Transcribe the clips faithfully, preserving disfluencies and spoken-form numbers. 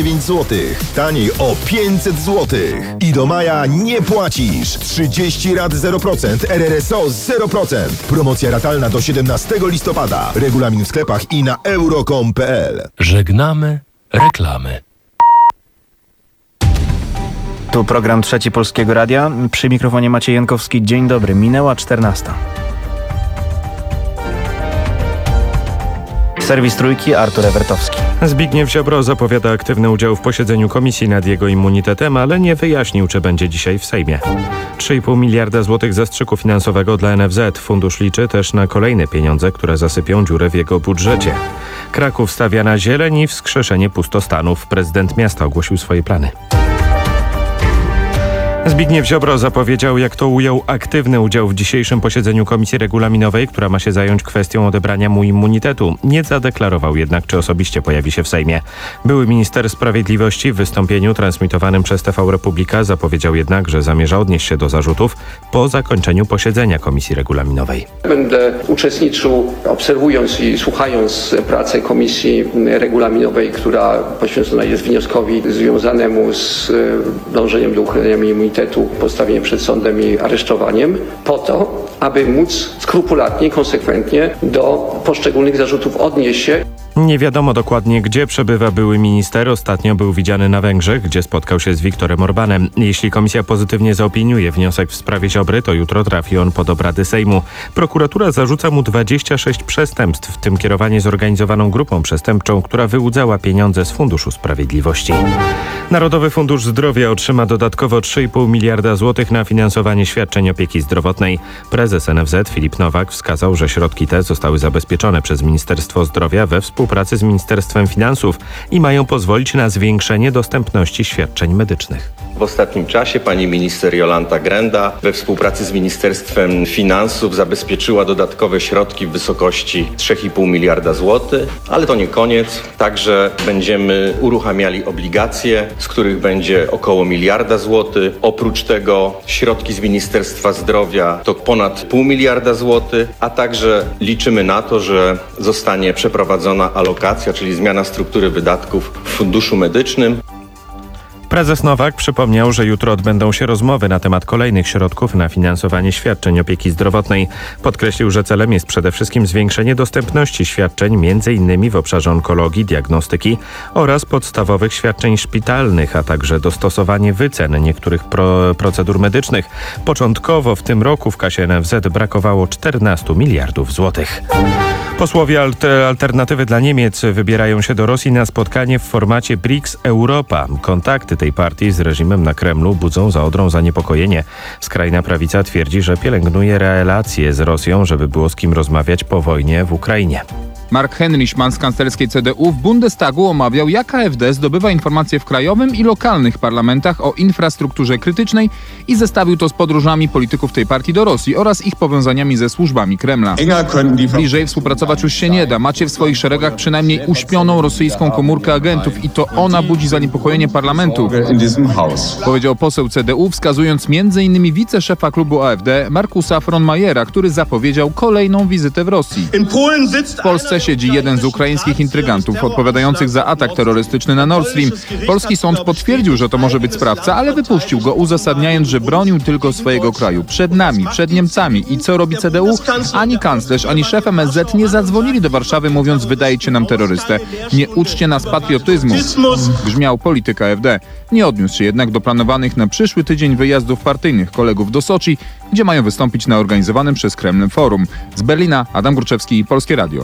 dziewięć złotych. Taniej o pięćset złotych. I do maja nie płacisz. trzydzieści rat zero procent, R R S O zero procent. Promocja ratalna do siedemnastego listopada. Regulamin w sklepach i na euro kropka com kropka p l. Żegnamy reklamy. Tu program Trzeci Polskiego Radia. Przy mikrofonie Maciej Jankowski. Dzień dobry. Minęła czternasta. Serwis Trójki, Artur Ewertowski. Zbigniew Ziobro zapowiada aktywny udział w posiedzeniu komisji nad jego immunitetem, ale nie wyjaśnił, czy będzie dzisiaj w Sejmie. trzy i pół miliarda złotych zastrzyku finansowego dla N F Z. Fundusz liczy też na kolejne pieniądze, które zasypią dziurę w jego budżecie. Kraków stawia na zieleń i wskrzeszenie pustostanów. Prezydent miasta ogłosił swoje plany. Zbigniew Ziobro zapowiedział, jak to ujął, aktywny udział w dzisiejszym posiedzeniu Komisji Regulaminowej, która ma się zająć kwestią odebrania mu immunitetu. Nie zadeklarował jednak, czy osobiście pojawi się w Sejmie. Były minister sprawiedliwości w wystąpieniu transmitowanym przez T V Republika zapowiedział jednak, że zamierza odnieść się do zarzutów po zakończeniu posiedzenia Komisji Regulaminowej. Będę uczestniczył, obserwując i słuchając pracę Komisji Regulaminowej, która poświęcona jest wnioskowi związanemu z dążeniem do uchylenia mi immunitetu, postawienie przed sądem i aresztowaniem, po to, aby móc skrupulatnie, konsekwentnie do poszczególnych zarzutów odnieść się. Nie wiadomo dokładnie, gdzie przebywa były minister. Ostatnio był widziany na Węgrzech, gdzie spotkał się z Viktorem Orbánem. Jeśli komisja pozytywnie zaopiniuje wniosek w sprawie Ziobry, to jutro trafi on pod obrady Sejmu. Prokuratura zarzuca mu dwadzieścia sześć przestępstw, w tym kierowanie zorganizowaną grupą przestępczą, która wyłudzała pieniądze z Funduszu Sprawiedliwości. Narodowy Fundusz Zdrowia otrzyma dodatkowo trzy i pół miliarda złotych na finansowanie świadczeń opieki zdrowotnej. Prezes N F Z Filip Nowak wskazał, że środki te zostały zabezpieczone przez Ministerstwo Zdrowia we współpracy z Ministerstwem Finansów i mają pozwolić na zwiększenie dostępności świadczeń medycznych. W ostatnim czasie pani minister Jolanta Grenda we współpracy z Ministerstwem Finansów zabezpieczyła dodatkowe środki w wysokości trzy i pół miliarda złotych, ale to nie koniec. Także będziemy uruchamiali obligacje, z których będzie około miliarda złotych. Oprócz tego środki z Ministerstwa Zdrowia to ponad pół miliarda złotych, a także liczymy na to, że zostanie przeprowadzona alokacja, czyli zmiana struktury wydatków w Funduszu Medycznym. Prezes Nowak przypomniał, że jutro odbędą się rozmowy na temat kolejnych środków na finansowanie świadczeń opieki zdrowotnej. Podkreślił, że celem jest przede wszystkim zwiększenie dostępności świadczeń, między innymi w obszarze onkologii, diagnostyki oraz podstawowych świadczeń szpitalnych, a także dostosowanie wycen niektórych pro- procedur medycznych. Początkowo w tym roku w kasie N F Z brakowało czternastu miliardów złotych. Posłowie alter- Alternatywy dla Niemiec wybierają się do Rosji na spotkanie w formacie B R I C S Europa. Kontakty tej partii z reżimem na Kremlu budzą za Odrą zaniepokojenie. Skrajna prawica twierdzi, że pielęgnuje relacje z Rosją, żeby było z kim rozmawiać po wojnie w Ukrainie. Mark Henrichman z kanclerskiej C D U w Bundestagu omawiał, jak A F D zdobywa informacje w krajowym i lokalnych parlamentach o infrastrukturze krytycznej i zestawił to z podróżami polityków tej partii do Rosji oraz ich powiązaniami ze służbami Kremla. Bliżej współpracować już się nie da. Macie w swoich szeregach przynajmniej uśpioną rosyjską komórkę agentów i to ona budzi zaniepokojenie parlamentu, powiedział poseł C D U, wskazując między innymi wiceszefa klubu A F D Markusa Frohnmajera, który zapowiedział kolejną wizytę w Rosji. W Polsce siedzi jeden z ukraińskich intrygantów odpowiadających za atak terrorystyczny na Nord Stream. Polski sąd potwierdził, że to może być sprawca, ale wypuścił go, uzasadniając, że bronił tylko swojego kraju. Przed nami, przed Niemcami. I co robi C D U? Ani kanclerz, ani szef M S Z nie zadzwonili do Warszawy, mówiąc: wydajcie nam terrorystę. Nie uczcie nas patriotyzmu, brzmiał polityk A F D. Nie odniósł się jednak do planowanych na przyszły tydzień wyjazdów partyjnych kolegów do Soczi, gdzie mają wystąpić na organizowanym przez Kreml forum. Z Berlina Adam Gruczewski, Polskie Radio.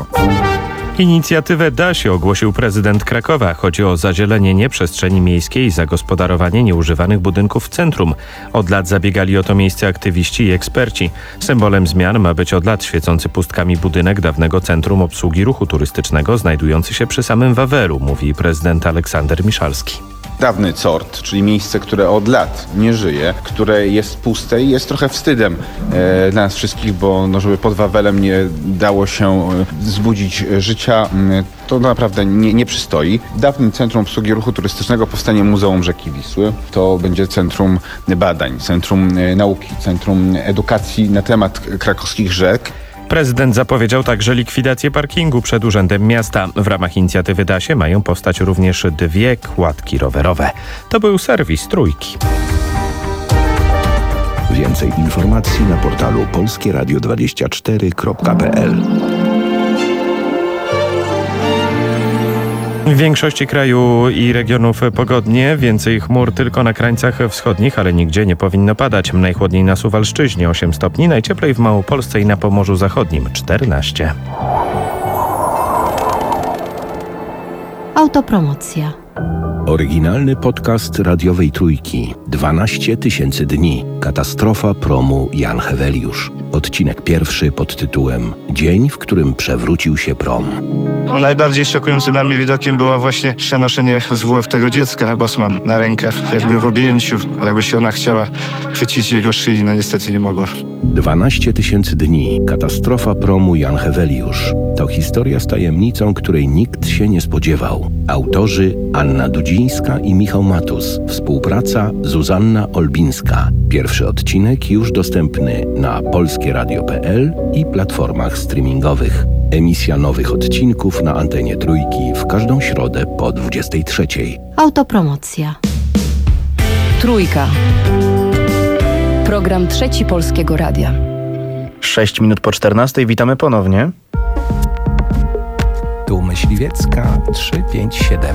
Inicjatywę Da się ogłosił prezydent Krakowa. Chodzi o zazielenienie przestrzeni miejskiej i zagospodarowanie nieużywanych budynków w centrum. Od lat zabiegali o to miejsce aktywiści i eksperci. Symbolem zmian ma być od lat świecący pustkami budynek dawnego Centrum Obsługi Ruchu Turystycznego, znajdujący się przy samym Wawelu, mówi prezydent Aleksander Miszalski. Dawny C O R T, czyli miejsce, które od lat nie żyje, które jest puste i jest trochę wstydem e, dla nas wszystkich, bo no, żeby pod Wawelem nie dało się e, wzbudzić życia, e, to naprawdę nie, nie przystoi. W dawnym Centrum Obsługi Ruchu Turystycznego powstanie Muzeum Rzeki Wisły. To będzie centrum badań, centrum e, nauki, centrum edukacji na temat krakowskich rzek. Prezydent zapowiedział także likwidację parkingu przed Urzędem Miasta. W ramach inicjatywy Dasie mają powstać również dwie kładki rowerowe. To był serwis Trójki. Więcej informacji na portalu polskie radio dwadzieścia cztery kropka p l. W większości kraju i regionów pogodnie, więcej chmur tylko na krańcach wschodnich, ale nigdzie nie powinno padać. Najchłodniej na Suwalszczyźnie osiem stopni, najcieplej w Małopolsce i na Pomorzu Zachodnim czternaście. Autopromocja. Oryginalny podcast radiowej Trójki. dwanaście tysięcy dni. Katastrofa promu Jan Heweliusz. Odcinek pierwszy pod tytułem Dzień, w którym przewrócił się prom. Najbardziej szokującym dla mnie widokiem było właśnie przenoszenie zwłok tego dziecka, Bosman, na rękach, jakby w objęciu, jakby się ona chciała chwycić jego szyi, no niestety nie mogła. dwanaście tysięcy dni. Katastrofa promu Jan Heweliusz. To historia z tajemnicą, której nikt się nie spodziewał. Autorzy Anna Dudzińska i Michał Matus. Współpraca Zuzanna Olbińska. Pierwszy odcinek już dostępny na polskie radio kropka p l i platformach streamingowych. Emisja nowych odcinków na antenie Trójki w każdą środę po dwudziestej trzeciej. Autopromocja. Trójka. Program Trzeci Polskiego Radia. sześć minut po czternastej. Witamy ponownie. Tu Myśliwiecka trzysta pięćdziesiąt siedem.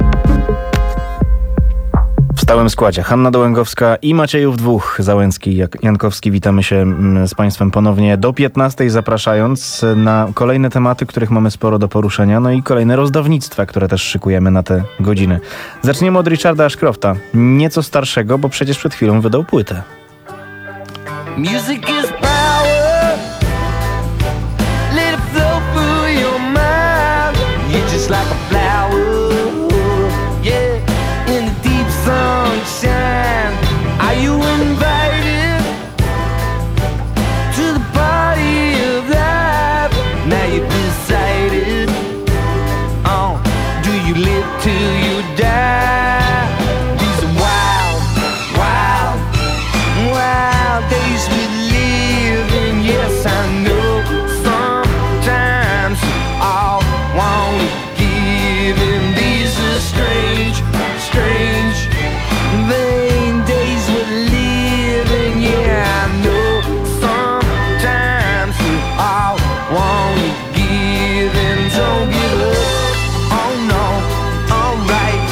W stałym składzie Hanna Dołęgowska i Maciejów dwóch. Załęcki i Jankowski. Witamy się z Państwem ponownie do piętnastej, zapraszając na kolejne tematy, których mamy sporo do poruszenia, no i kolejne rozdawnictwa, które też szykujemy na te godziny. Zaczniemy od Richarda Ashcrofta. Nieco starszego, bo przecież przed chwilą wydał płytę. Music is power. Let it flow through your mind. You're just like a flower. Yeah, in the deep sunshine. Are you invited to the party of life? Now you've decided. Oh, do you live till you die? These are wild, wild, wild days we live in. Yes, I know. Sometimes all wanna give in. These are strange, strange, vain days we're living. Yeah, I know. Sometimes we all wanna give in. Don't give up. Oh no, alright.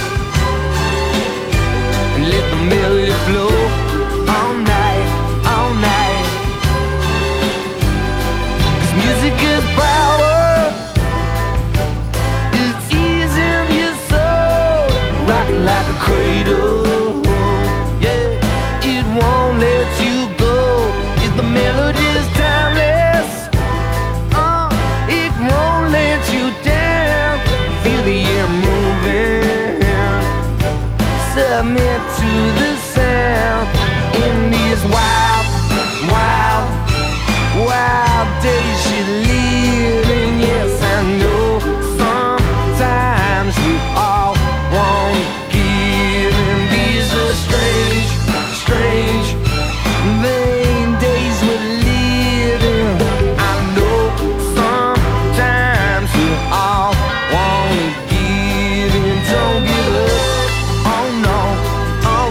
And let the melody flow all night, all night. 'Cause music is power. It's ease in your soul. Rocking like a cradle. Yeah, it won't let you go. If the melody is timeless, uh, it won't let you down. Feel the air moving. Submit to the sound. In these wild, wild, wild days you live in. Yes, I know. Sometimes we all want to give in. These are strange, strange, vain days we're living. I know. Sometimes we all want to give in. Don't give up. Oh no.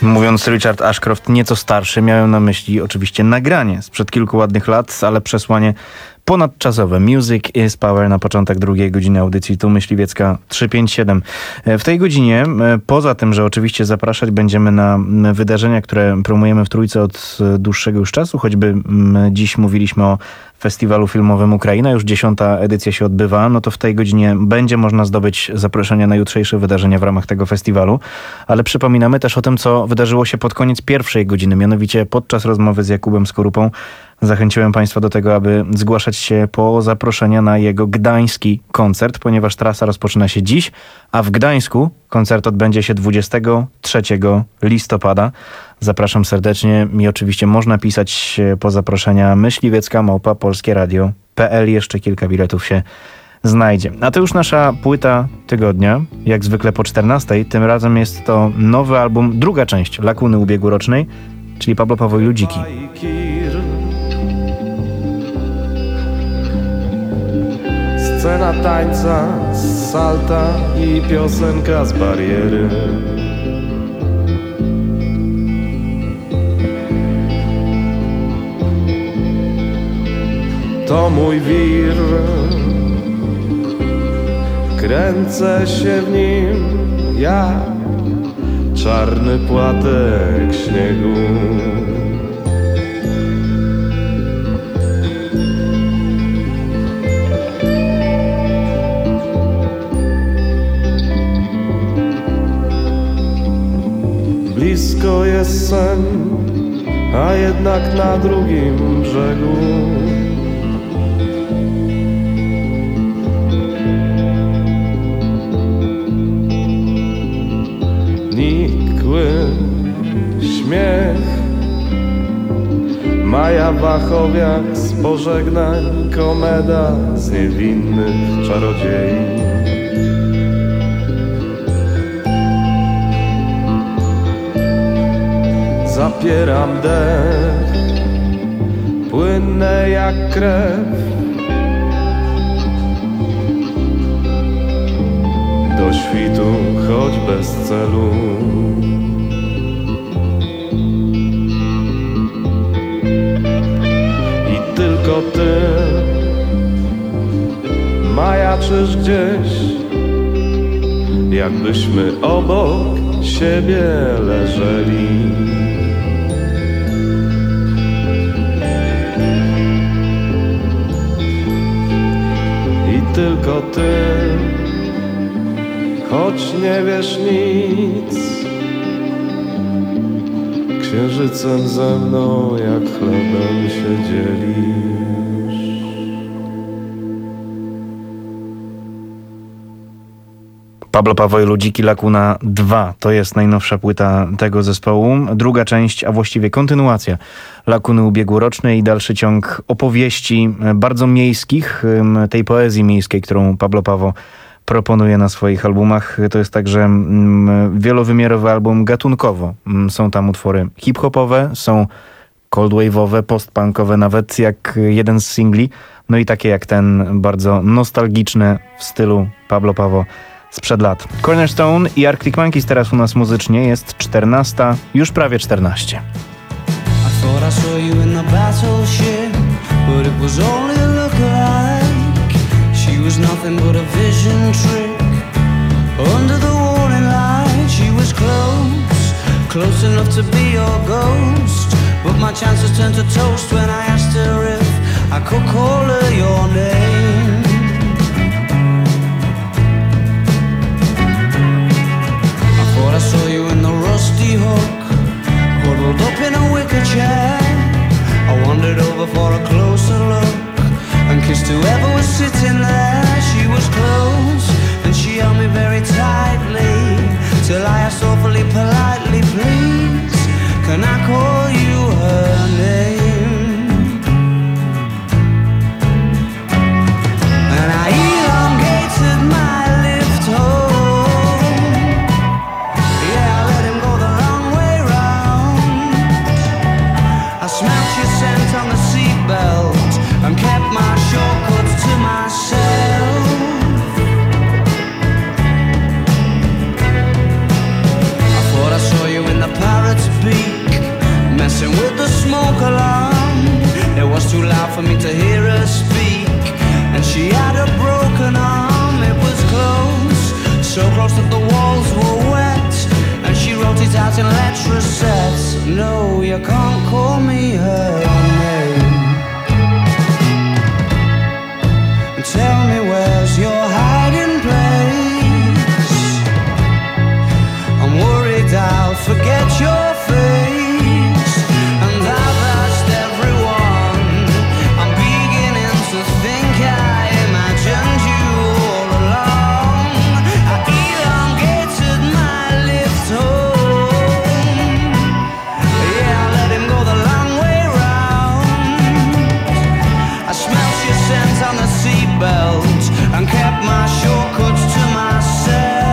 Mówiąc Richard Ashcroft nieco starszy, miałem na myśli oczywiście nagranie sprzed kilku ładnych lat, ale przesłanie ponadczasowe. Music is Power na początek drugiej godziny audycji Tu Myśliwiecka trzysta pięćdziesiąt siedem. W tej godzinie, poza tym, że oczywiście zapraszać będziemy na wydarzenia, które promujemy w Trójce od dłuższego już czasu, choćby dziś mówiliśmy o Festiwalu Filmowym Ukraina, już dziesiąta edycja się odbywa, no to w tej godzinie będzie można zdobyć zaproszenia na jutrzejsze wydarzenia w ramach tego festiwalu, ale przypominamy też o tym, co wydarzyło się pod koniec pierwszej godziny, mianowicie podczas rozmowy z Jakubem Skorupą zachęciłem Państwa do tego, aby zgłaszać się po zaproszenia na jego gdański koncert, ponieważ trasa rozpoczyna się dziś, a w Gdańsku koncert odbędzie się dwudziestego trzeciego listopada. Zapraszam serdecznie i oczywiście można pisać po zaproszenia myśliwiecka małpa polskieradio kropka p l. Jeszcze kilka biletów się znajdzie. A to już nasza płyta tygodnia, jak zwykle po czternastej. Tym razem jest to nowy album, druga część Lakuny ubiegłorocznej, czyli Pablo Paweł i Ludziki. Scena tańca, salta i piosenka z bariery. To mój wir, kręcę się w nim jak czarny płatek śniegu. Blisko jest sen, a jednak na drugim brzegu. Nikły śmiech, Maja Wachowiak z pożegnań, komeda z niewinnych czarodziei. Zapieram dech, płynę jak krew. Do świtu, choć bez celu. I tylko ty majaczysz gdzieś, jakbyśmy obok siebie leżeli. I tylko ty, choć nie wiesz nic, księżycem ze mną jak chlebem się dzielisz. Pablo Paweł i Ludziki, Lakuna dwa. To jest najnowsza płyta tego zespołu. Druga część, a właściwie kontynuacja Lakuny ubiegłorocznej i dalszy ciąg opowieści bardzo miejskich, tej poezji miejskiej, którą Pablo Paweł proponuje na swoich albumach. To jest także wielowymiarowy album gatunkowo. Są tam utwory hip-hopowe, są cold-wave'owe, post-punkowe, nawet jak jeden z singli. No i takie jak ten, bardzo nostalgiczny w stylu Pablo Paweł sprzed lat. Cornerstone i Arctic Monkeys teraz u nas muzycznie. Jest czternasta, już prawie czternaście. I thought I saw you in the battleship, but it was only a look-alike. She was nothing but a vision trick. Under the warning light, she was close, close enough to be your ghost. But my chances turned to toast when I asked her if I could call her your name. I saw you in the rusty hook, huddled up in a wicker chair. I wandered over for a closer look and kissed whoever was sitting there. She was close and she held me very tightly till I asked awfully politely, please, can I call you her name? broken arm, it was close, so close that the walls were wet, and she wrote it out in letter sets. No, you can't call me her name. Tell me where's your hiding place. I'm worried I'll forget your face, and I've asked everyone. I'm beginning to think I imagined you all along. I elongated my lift home. Yeah, I let him go the long way round. I smelt your scent on the seatbelt and kept my shortcuts to myself.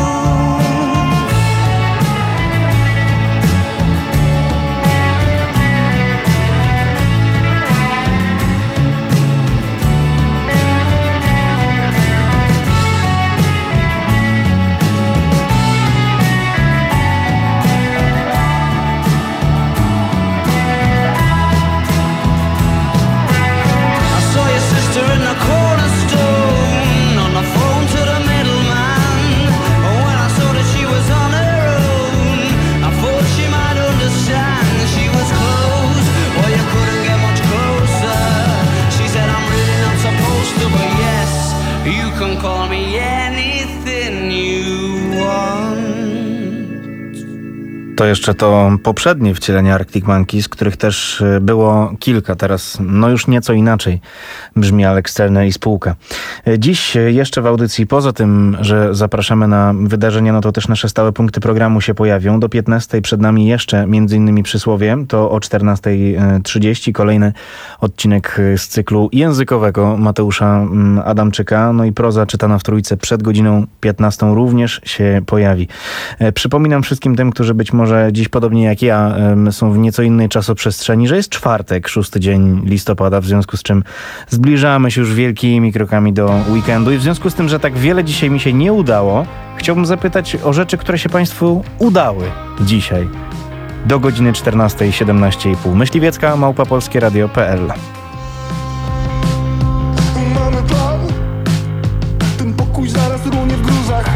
Call me anything you want. To jeszcze to poprzednie wcielenie Arctic Monkeys, których też było kilka. Teraz no już nieco inaczej brzmi Alex Turner i spółka. Dziś jeszcze w audycji, poza tym, że zapraszamy na wydarzenia, no to też nasze stałe punkty programu się pojawią. Do piętnastej przed nami jeszcze między innymi Przysłowie. To o czternasta trzydzieści kolejny odcinek z cyklu językowego Mateusza Adamczyka. No i proza czytana w Trójce przed godziną piętnastą również się pojawi. Przypominam wszystkim tym, którzy być może Może dziś, podobnie jak ja, są w nieco innej czasoprzestrzeni, że jest czwartek, szósty dzień listopada, w związku z czym zbliżamy się już wielkimi krokami do weekendu i w związku z tym, że tak wiele dzisiaj mi się nie udało, chciałbym zapytać o rzeczy, które się Państwu udały dzisiaj. Do godziny czternastej siedemnaście i pół. Myśliwiecka małpa polskie radio kropka p l. Mamy plan, ten pokój zaraz runie w gruzach.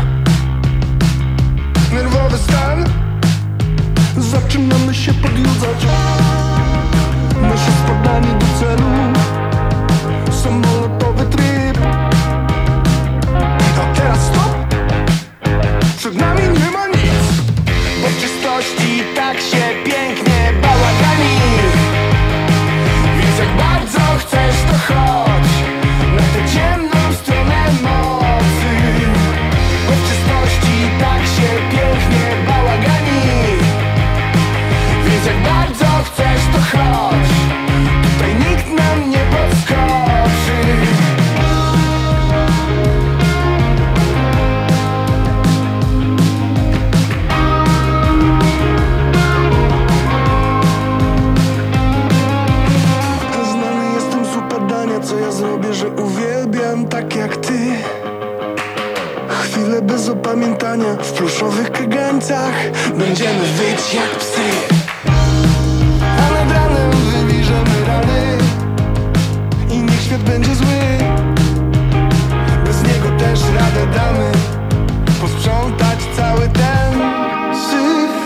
Nerwowy stan, zaczynamy się podjudzać. Nasze spadanie do celu, samolotowy tryb. A teraz stop, przed nami nie ma nic, bo w czystości tak się pięknie bałagani. Więc jak bardzo chcesz, to chodź na tę ciemną stronę mocy, bo w czystości tak się pięknie bałagani. Więc jak bardzo chcesz, to chodź, tutaj nikt nam nie podskoczy. Znany jestem super dania, co ja zrobię, że uwielbiam tak jak ty. Chwile bez opamiętania w pluszowych kagańcach będziemy wyć jak psy. A nad ranem wywierzemy rany i niech świat będzie zły. Bez niego też radę damy posprzątać cały ten syf.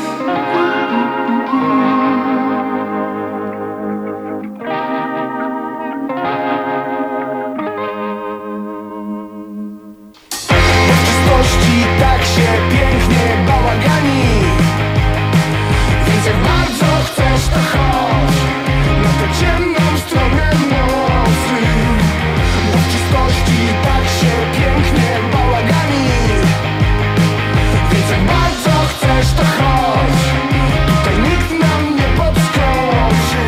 Bo w czystości tak się pięknie bałagani. Więc jak bardzo chcesz, to chodź na tę ciemną stronę mocy, bo w czystości tak się pięknie bałagani. Więc jak bardzo chcesz, to chodź, tutaj nikt nam nie podskoczy.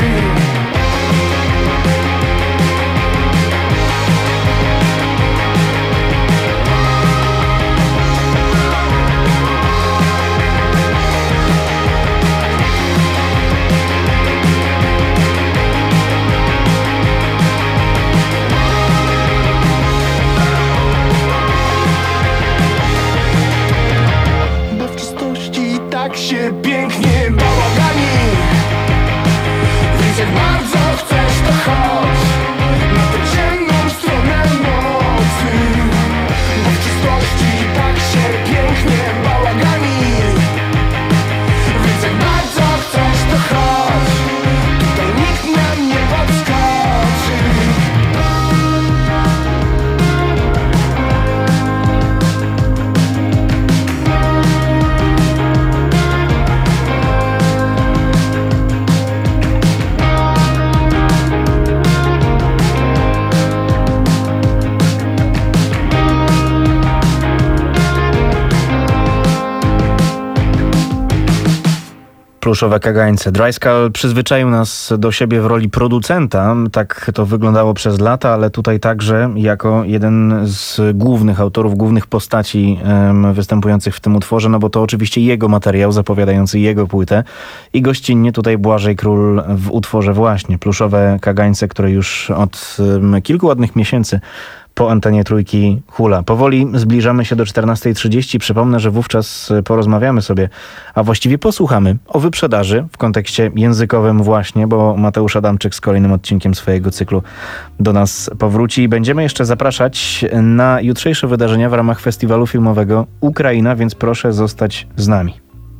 Pluszowe kagańce. Dryskal przyzwyczaił nas do siebie w roli producenta. Tak to wyglądało przez lata, ale tutaj także jako jeden z głównych autorów, głównych postaci um, występujących w tym utworze, no bo to oczywiście jego materiał zapowiadający jego płytę i gościnnie tutaj Błażej Król w utworze właśnie Pluszowe kagańce, które już od um, kilku ładnych miesięcy po antenie Trójki hula. Powoli zbliżamy się do czternastej trzydzieści. Przypomnę, że wówczas porozmawiamy sobie, a właściwie posłuchamy o wyprzedaży w kontekście językowym właśnie, bo Mateusz Adamczyk z kolejnym odcinkiem swojego cyklu do nas powróci i będziemy jeszcze zapraszać na jutrzejsze wydarzenia w ramach festiwalu filmowego Ukraina, więc proszę zostać z nami.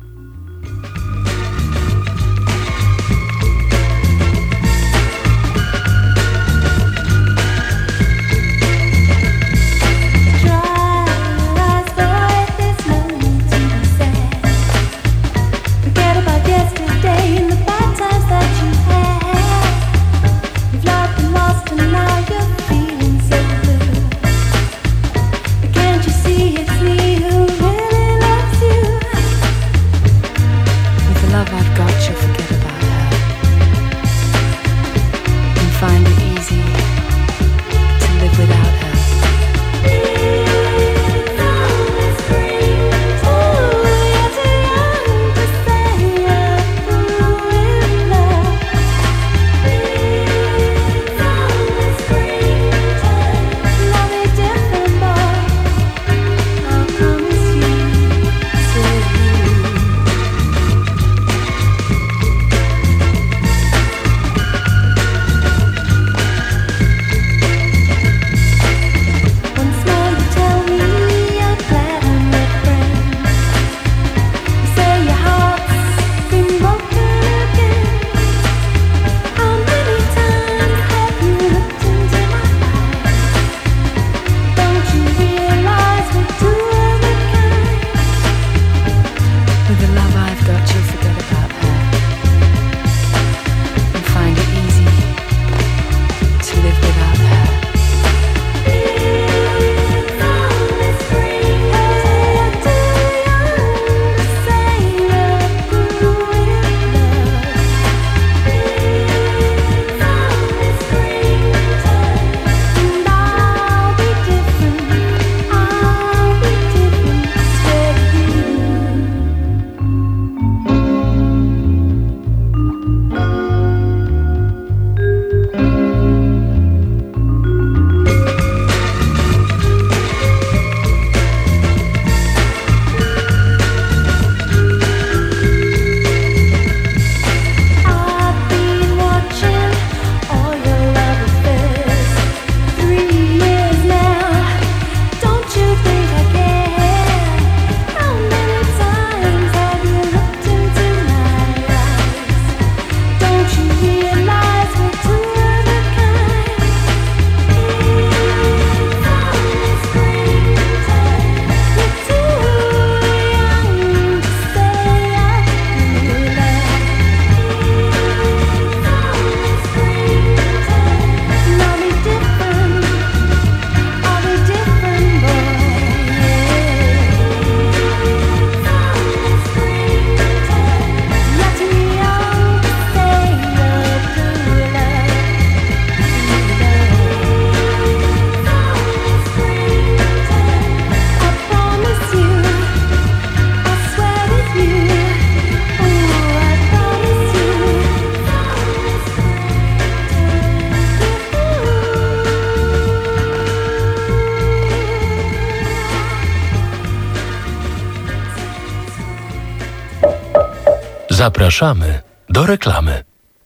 Zapraszamy do reklamy.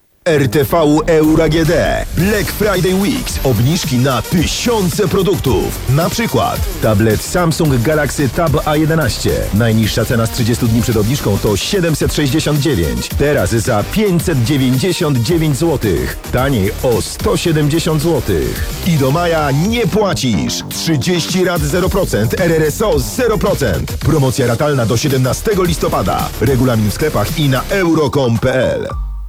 R T V Euro A G D Black Friday Weeks. Obniżki na tysiące produktów. Na przykład tablet Samsung Galaxy Tab A jedenaście. Najniższa cena z trzydziestu dni przed obniżką to siedemset sześćdziesiąt dziewięć. Teraz za pięćset dziewięćdziesiąt dziewięć złotych. Taniej o sto siedemdziesiąt złotych. I do maja nie płacisz. trzydzieści rat zero procent, R R S O zero procent. Promocja ratalna do siedemnastego listopada. Regulamin w sklepach i na euro kropka com kropka p l.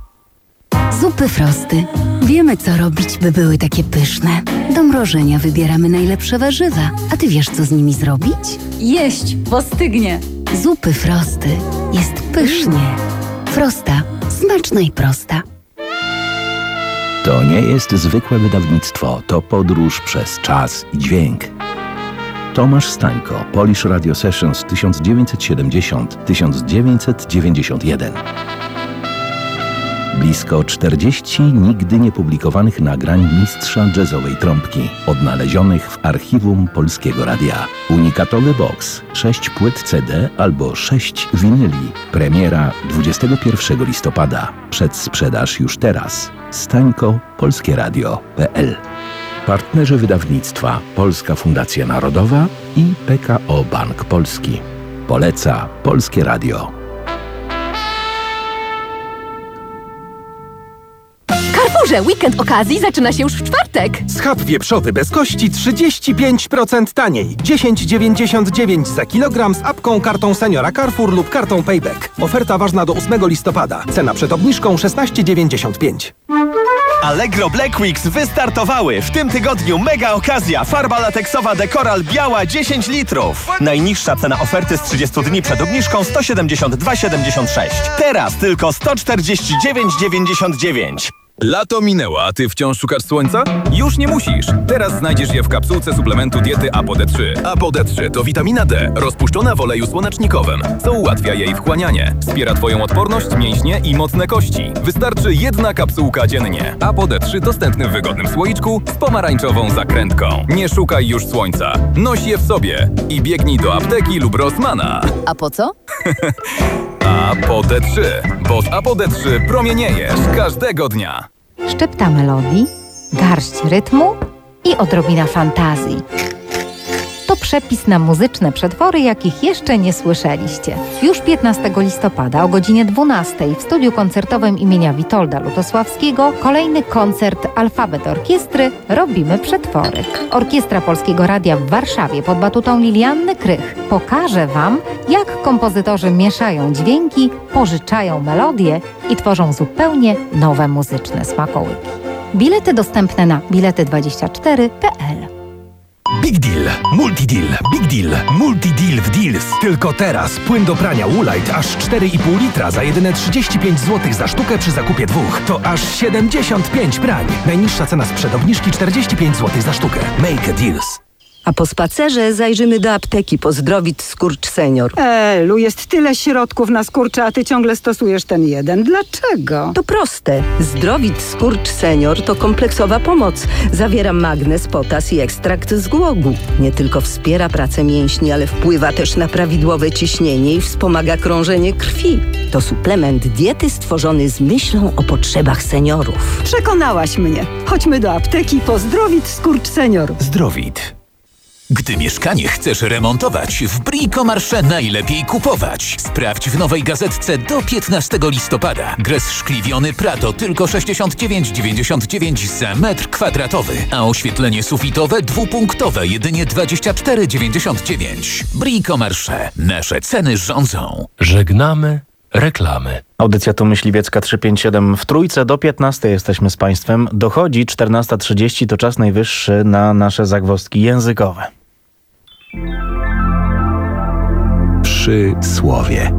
Zupy Frosty. Wiemy, co robić, by były takie pyszne. Do mrożenia wybieramy najlepsze warzywa. A ty wiesz, co z nimi zrobić? Jeść, bo stygnie. Zupy Frosty. Jest pysznie. Frosta. Smaczna i prosta. To nie jest zwykłe wydawnictwo, to podróż przez czas i dźwięk. Tomasz Stańko, Polish Radio Sessions tysiąc dziewięćset siedemdziesiąt do tysiąc dziewięćset dziewięćdziesiąt jeden. Blisko czterdzieści nigdy niepublikowanych nagrań mistrza jazzowej trąbki, odnalezionych w archiwum Polskiego Radia. Unikatowy boks, sześć płyt C D albo sześć winyli. Premiera dwudziestego pierwszego listopada. Przedsprzedaż już teraz. Stańko, polskie radio kropka p l. Partnerzy wydawnictwa Polska Fundacja Narodowa i P K O Bank Polski. Poleca Polskie Radio. Carrefourze weekend okazji zaczyna się już w czwartek. Schab wieprzowy bez kości trzydzieści pięć procent taniej. dziesięć dziewięćdziesiąt dziewięć za kilogram z apką, kartą seniora Carrefour lub kartą Payback. Oferta ważna do ósmego listopada. Cena przed obniżką szesnaście dziewięćdziesiąt pięć. Allegro Black Weeks wystartowały. W tym tygodniu mega okazja. Farba lateksowa Dekoral biała dziesięć litrów. Najniższa cena oferty z trzydziestu dni przed obniżką sto siedemdziesiąt dwa siedemdziesiąt sześć. Teraz tylko sto czterdzieści dziewięć dziewięćdziesiąt dziewięć. Lato minęło, a ty wciąż szukasz słońca? Już nie musisz. Teraz znajdziesz je w kapsułce suplementu diety A P O D trzy. A P O D trzy to witamina D, rozpuszczona w oleju słonecznikowym, co ułatwia jej wchłanianie. Wspiera twoją odporność, mięśnie i mocne kości. Wystarczy jedna kapsułka dziennie. A P O D trzy dostępny w wygodnym słoiczku z pomarańczową zakrętką. Nie szukaj już słońca. Noś je w sobie i biegnij do apteki lub Rossmana. A po co? A P O D trzy, bo z A P O D trzy promieniejesz każdego dnia. Szczypta melodii, garść rytmu i odrobina fantazji. To przepis na muzyczne przetwory, jakich jeszcze nie słyszeliście. Już piętnastego listopada o godzinie dwunastej w studiu koncertowym imienia Witolda Lutosławskiego kolejny koncert Alfabet Orkiestry Robimy Przetwory. Orkiestra Polskiego Radia w Warszawie pod batutą Lilianny Krych pokaże Wam, jak kompozytorzy mieszają dźwięki, pożyczają melodie i tworzą zupełnie nowe muzyczne smakołyki. Bilety dostępne na bilety dwadzieścia cztery kropka p l. Big Deal, Multi-Deal, Big Deal, Multi-Deal w Deals. Tylko teraz płyn do prania Woolite aż cztery i pół litra za jedyne trzydzieści pięć złotych za sztukę przy zakupie dwóch. To aż siedemdziesiąt pięć prań. Najniższa cena sprzed obniżki czterdzieści pięć złotych za sztukę. Make a Deals. A po spacerze zajrzymy do apteki po Zdrowit Skurcz Senior. Elu, jest tyle środków na skurcze, a ty ciągle stosujesz ten jeden. Dlaczego? To proste. Zdrowit Skurcz Senior to kompleksowa pomoc. Zawiera magnez, potas i ekstrakt z głogu. Nie tylko wspiera pracę mięśni, ale wpływa też na prawidłowe ciśnienie i wspomaga krążenie krwi. To suplement diety stworzony z myślą o potrzebach seniorów. Przekonałaś mnie. Chodźmy do apteki po Zdrowit Skurcz Senior. Zdrowit. Gdy mieszkanie chcesz remontować, w Bricomarché najlepiej kupować. Sprawdź w nowej gazetce do piętnastego listopada. Gres szkliwiony Prato tylko sześćdziesiąt dziewięć dziewięćdziesiąt dziewięć za metr kwadratowy, a oświetlenie sufitowe dwupunktowe jedynie dwadzieścia cztery dziewięćdziesiąt dziewięć. Bricomarché. Nasze ceny rządzą. Żegnamy reklamy. Audycja to Myśliwiecka trzysta pięćdziesiąt siedem w Trójce. Do piętnastej jesteśmy z Państwem. Dochodzi czternasta trzydzieści, to czas najwyższy na nasze zagwozdki językowe. Przy słowie.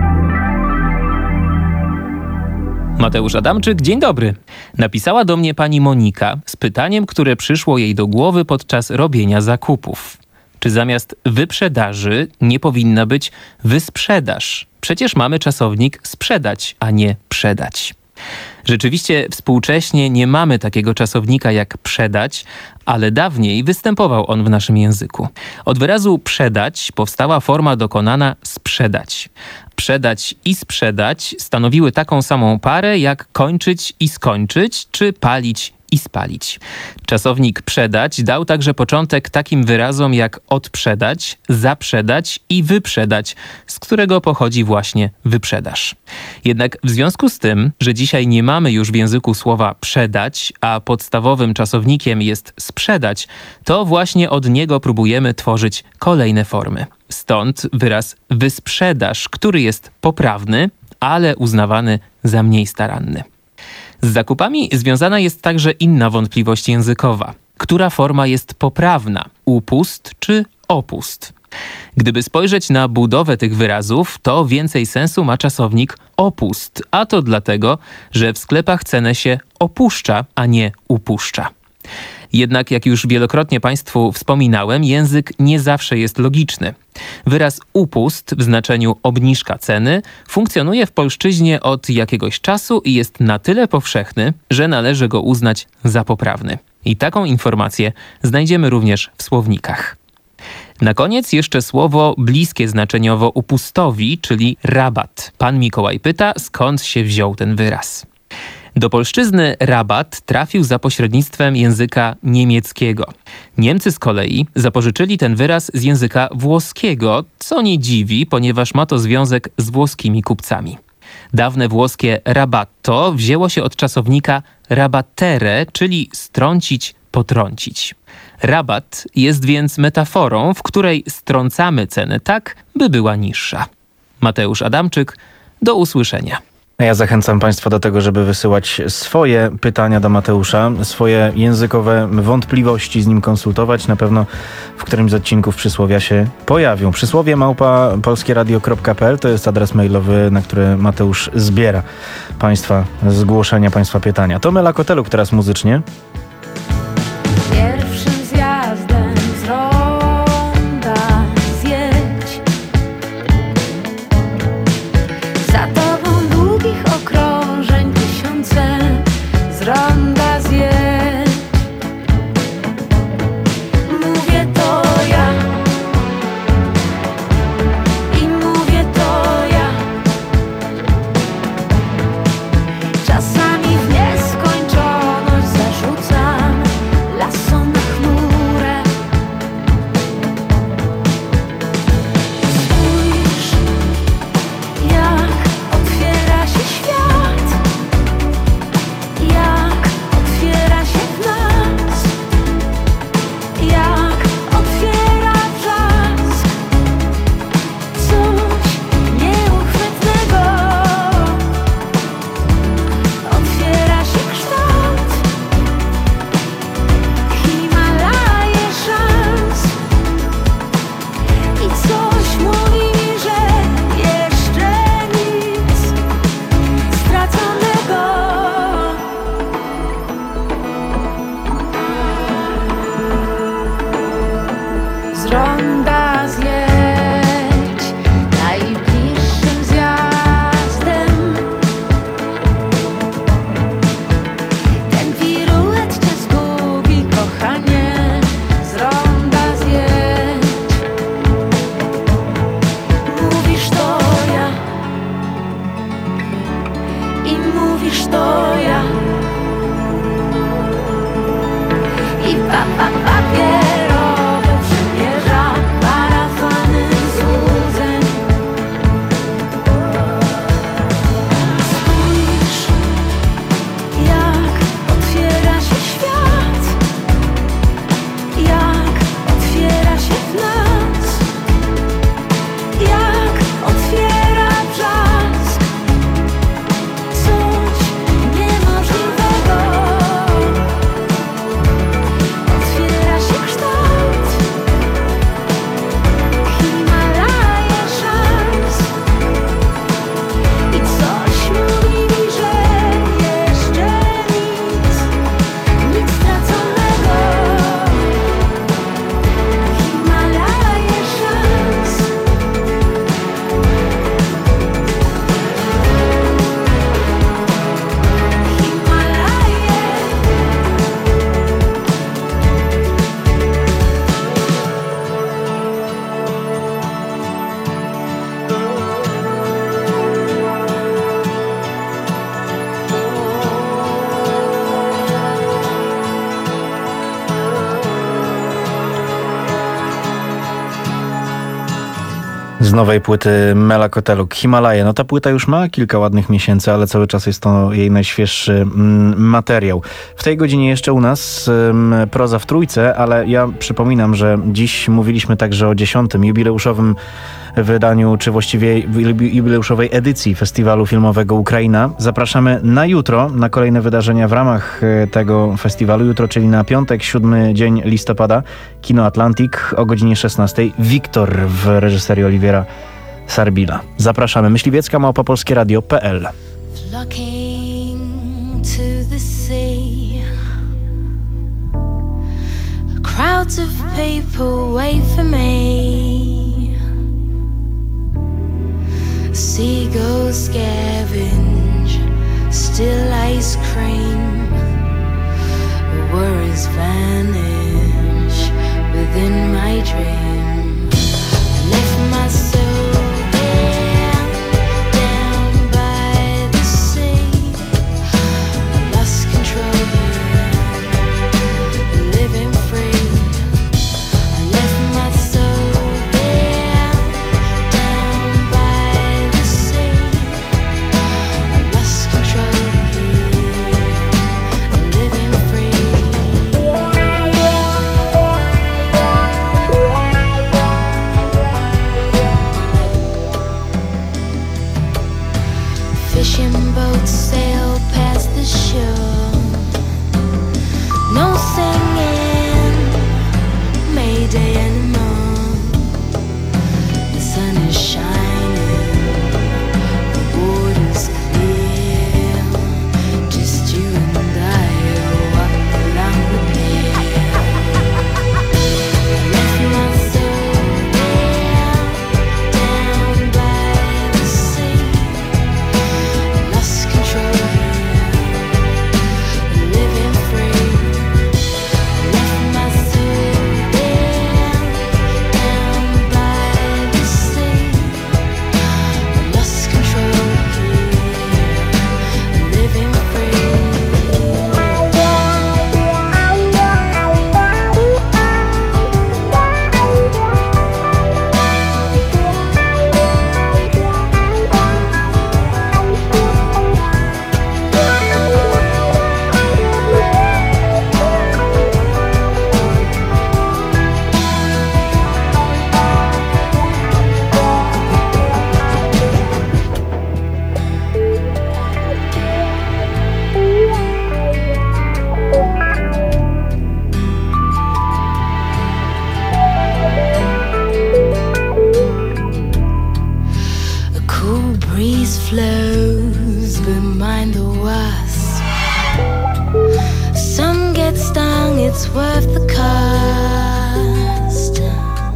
Mateusz Adamczyk, dzień dobry. Napisała do mnie pani Monika z pytaniem, które przyszło jej do głowy podczas robienia zakupów. Czy zamiast wyprzedaży nie powinna być wysprzedaż? Przecież mamy czasownik sprzedać, a nie przedać. Rzeczywiście współcześnie nie mamy takiego czasownika jak przedać, ale dawniej występował on w naszym języku. Od wyrazu przedać powstała forma dokonana sprzedać. Przedać i sprzedać stanowiły taką samą parę jak kończyć i skończyć, czy palić i spalić. Czasownik przedać dał także początek takim wyrazom jak odprzedać, zaprzedać i wyprzedać, z którego pochodzi właśnie wyprzedaż. Jednak w związku z tym, że dzisiaj nie mamy już w języku słowa przedać, a podstawowym czasownikiem jest sprzedać, to właśnie od niego próbujemy tworzyć kolejne formy. Stąd wyraz wysprzedaż, który jest poprawny, ale uznawany za mniej staranny. Z zakupami związana jest także inna wątpliwość językowa. Która forma jest poprawna? Upust czy opust? Gdyby spojrzeć na budowę tych wyrazów, to więcej sensu ma czasownik opust, a to dlatego, że w sklepach cenę się opuszcza, a nie upuszcza. Jednak, jak już wielokrotnie Państwu wspominałem, język nie zawsze jest logiczny. Wyraz upust w znaczeniu obniżka ceny funkcjonuje w polszczyźnie od jakiegoś czasu i jest na tyle powszechny, że należy go uznać za poprawny. I taką informację znajdziemy również w słownikach. Na koniec jeszcze słowo bliskie znaczeniowo upustowi, czyli rabat. Pan Mikołaj pyta, skąd się wziął ten wyraz. Do polszczyzny rabat trafił za pośrednictwem języka niemieckiego. Niemcy z kolei zapożyczyli ten wyraz z języka włoskiego, co nie dziwi, ponieważ ma to związek z włoskimi kupcami. Dawne włoskie rabatto wzięło się od czasownika rabattere, czyli strącić, potrącić. Rabat jest więc metaforą, w której strącamy cenę tak, by była niższa. Mateusz Adamczyk, do usłyszenia. Ja zachęcam Państwa do tego, żeby wysyłać swoje pytania do Mateusza, swoje językowe wątpliwości z nim konsultować. Na pewno w którymś z odcinków przysłowia się pojawią. Przysłowie małpa polskieradio kropka pe el to jest adres mailowy, na który Mateusz zbiera Państwa zgłoszenia, Państwa pytania. To Mela Koteluk teraz muzycznie. Pierwszym zjazdem z ronda zjedź. Za tobą długich okrążeń tysiące z ronda zjedź. Mówię to ja i mówię to ja. Czasami w nieskończoność zarzucam lasom na chmurę. Spójrz, jak otwiera się świat, jak otwiera się w nas, jak otwiera wrzask coś nieuchwytnego. Otwiera się kształt Himalaje szans i coś mówi mi, że jeszcze nic straconego. Z ronda zjedź najbliższym zjazdem. Ten piruet cię zgubi, kochanie. Z ronda zjedź. Mówisz to ja i mówisz to ja. I pa, pa, papierowe przymierza parafany złudzeń. Spójrz, jak otwiera się świat, jak otwiera się w nas, jak otwiera wrzask coś niemożliwego. Otwiera się kształt Himalaje szans i coś mówi mi, że jeszcze nic, nic straconego. Himalaje szans. Z nowej płyty Mela Koteluk, Himalaje. No ta płyta już ma kilka ładnych miesięcy, ale cały czas jest to jej najświeższy mm, materiał. W tej godzinie jeszcze u nas mm, proza w trójce, ale ja przypominam, że dziś mówiliśmy także o dziesiątym jubileuszowym wydaniu, czy właściwie jubileuszowej edycji Festiwalu Filmowego Ukraina. Zapraszamy na jutro, na kolejne wydarzenia w ramach tego festiwalu. Jutro, czyli na piątek, siódmy dzień listopada, Kino Atlantik o godzinie szesnastej. Wiktor w reżyserii Oliwiera Sarbila. Zapraszamy. Myśliwiecka małpa polskie radio kropka p l. Flocking to the sea, crowds of people wait for me. Seagulls scavenge still ice cream. Worries vanish within my dream. I left my soul there, down by the sea. I lost control here, living free. I left my soul there, down by the sea. I lost control here, living free. Fishing boats sail past the shore. No singing, Mayday anymore. The sun is shining, the water's clear. Just you and I walk along the pier. I left my soul there, down by the sea. Lost control here, living free. I left my soul there, down by the sea. Lost control here, living free. A cool breeze flows behind the wasp. Some get stung, it's worth the cost.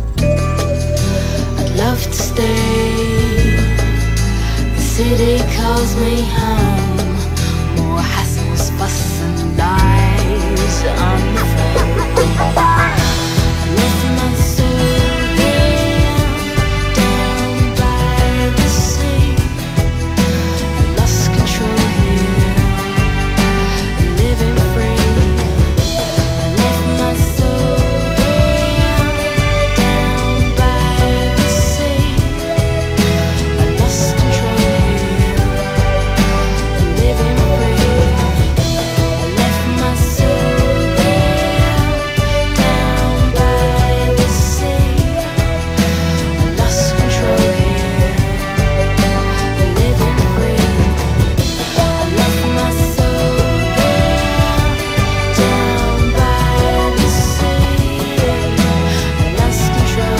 I'd love to stay. The city calls me home. More hassles, fuss and lies, I'm afraid. I left my soul there, down by the sea. I lost control here, living free. I left my soul there, down by the sea. I lost control here, living free. I left my soul there, down by the sea. I lost control here, living free. I left my soul there, down by the sea. I lost control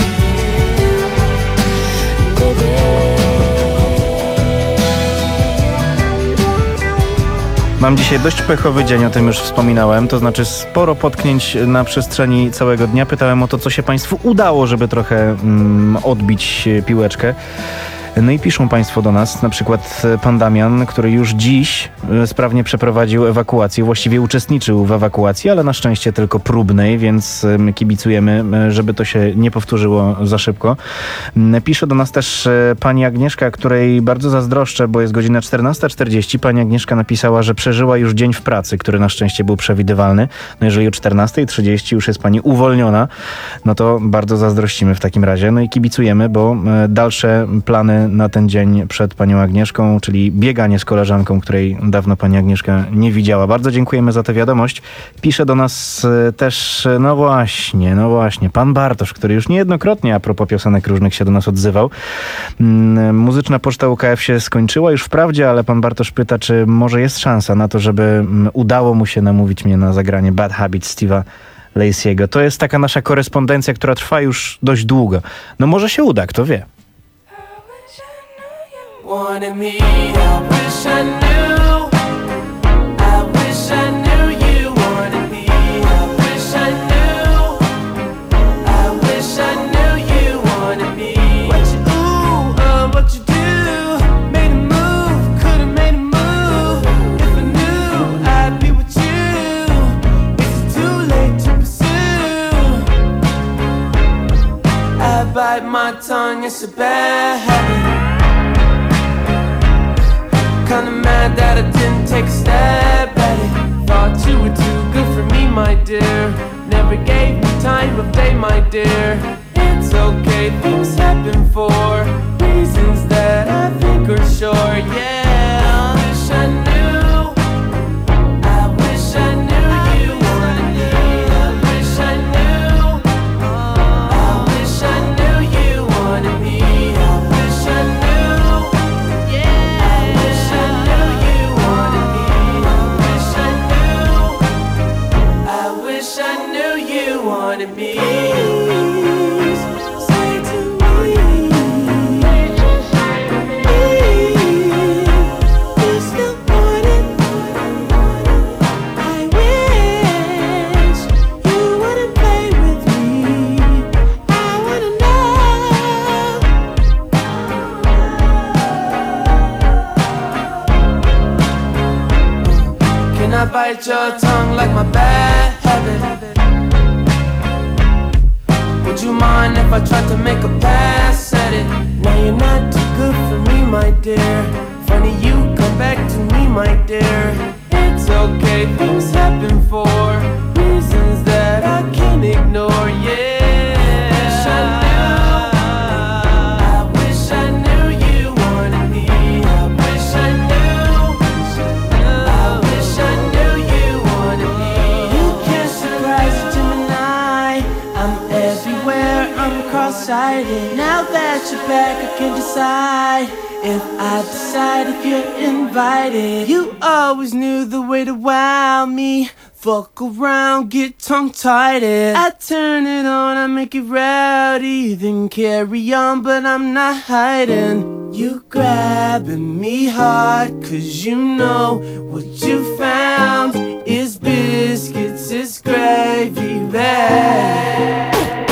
Mam dzisiaj dość pechowy dzień, o tym już wspominałem, to znaczy sporo potknięć na przestrzeni całego dnia. Pytałem o to, co się Państwu udało, żeby trochę mm, odbić piłeczkę. No i piszą Państwo do nas, na przykład pan Damian, który już dziś sprawnie przeprowadził ewakuację, właściwie uczestniczył w ewakuacji, ale na szczęście tylko próbnej, więc kibicujemy, żeby to się nie powtórzyło za szybko. Pisze do nas też pani Agnieszka, której bardzo zazdroszczę, bo jest godzina czternasta czterdzieści. Pani Agnieszka napisała, że przeżyła już dzień w pracy, który na szczęście był przewidywalny. No jeżeli o czternasta trzydzieści już jest pani uwolniona, no to bardzo zazdrościmy w takim razie. No i kibicujemy, bo dalsze plany na ten dzień przed panią Agnieszką, czyli bieganie z koleżanką, której dawno pani Agnieszka nie widziała. Bardzo dziękujemy za tę wiadomość. Pisze do nas też, no właśnie, no właśnie, pan Bartosz, który już niejednokrotnie a propos piosenek różnych się do nas odzywał. Muzyczna poczta U K F się skończyła już wprawdzie, ale pan Bartosz pyta, czy może jest szansa na to, żeby udało mu się namówić mnie na zagranie Bad Habits Steve'a Lacy'ego. To jest taka nasza korespondencja, która trwa już dość długo. No może się uda, kto wie. wanted me. I wish I knew. I wish I knew you wanted me. I wish I knew. I wish I knew you wanted me. What you ooh, uh, what you do? Made a move, could've made a move. If I knew I'd be with you. Is it too late to pursue? I bite my tongue, it's a bad habit. Kinda mad that I didn't take a stab at it. Thought you were too good for me, my dear. Never gave me time of day, my dear. It's okay, things happen for reasons that I think are sure, yeah. I wish I knew. I wish I knew you wanted me. I wish I knew. I wish I knew you wanted me. I wish I knew. Yeah. I wish I knew you wanted me. I wish I knew. I wish I knew you wanted me. Say to me, you still want it. I wish you wouldn't play with me. I wanna know. Can I bite your tongue like my bad habit? Would you mind if I tried to make a pass at it? Now you're not too good for me, my dear. Funny you come back to me, my dear. It's okay, things happen for reasons that I can't ignore, yeah. I wish I knew you wanted me. I wish I knew. I wish I knew you wanted me. You can't surprise a Gemini. I'm everywhere, I'm cross-sighted. Now that you're back, I can decide if I decide if you're invited. You always knew the way to wow me. Fuck around, get tongue-tied. I turn it on, I make it rowdy. Then carry on, but I'm not hiding. You grabbing me hard, cause you know what you found is biscuits, it's gravy bag.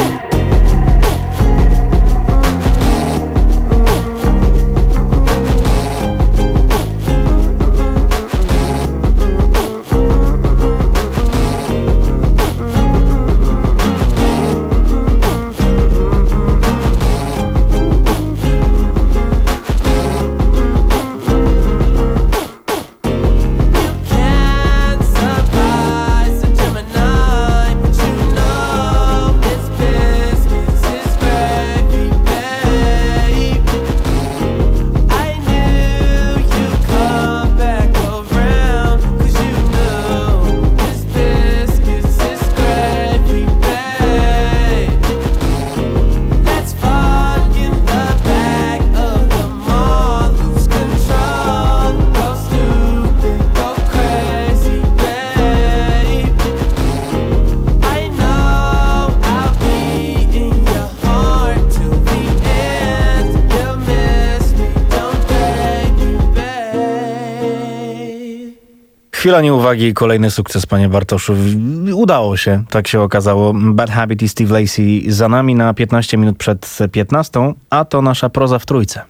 Chwila nieuwagi i kolejny sukces, panie Bartoszu. Udało się, tak się okazało. Bad Habit i Steve Lacy za nami na piętnaście minut przed piętnastą, a to nasza proza w trójce.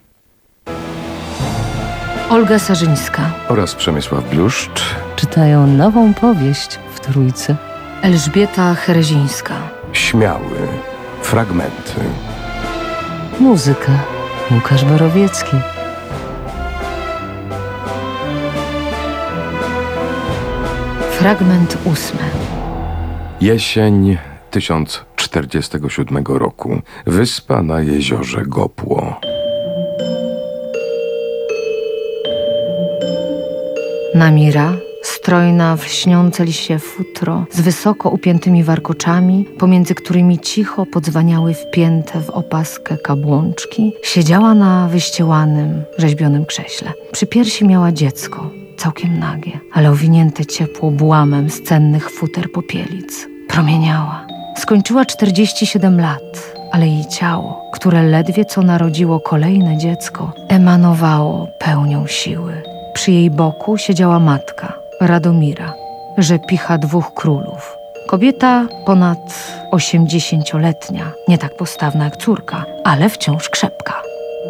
Olga Sarzyńska. Oraz Przemysław Bluszcz. Czytają nową powieść w trójce. Elżbieta Herezińska. Śmiały. Fragmenty. Muzyka. Łukasz Borowiecki. Fragment ósmy. Jesień tysiąc czterdziestego siódmego roku. Wyspa na jeziorze Gopło. Namira, strojna w lśniące liście futro, z wysoko upiętymi warkoczami, pomiędzy którymi cicho podzwaniały wpięte w opaskę kabłączki, siedziała na wyściełanym, rzeźbionym krześle. Przy piersi miała dziecko, całkiem nagie, ale owinięte ciepło błamem z cennych futer popielic. Promieniała. Skończyła czterdzieści siedem lat. ale jej ciało, które ledwie co narodziło kolejne dziecko, emanowało pełnią siły. Przy jej boku siedziała matka, Radomira, rzepicha dwóch królów. Kobieta ponad osiemdziesięcioletnia, nie tak postawna jak córka, ale wciąż krzepka.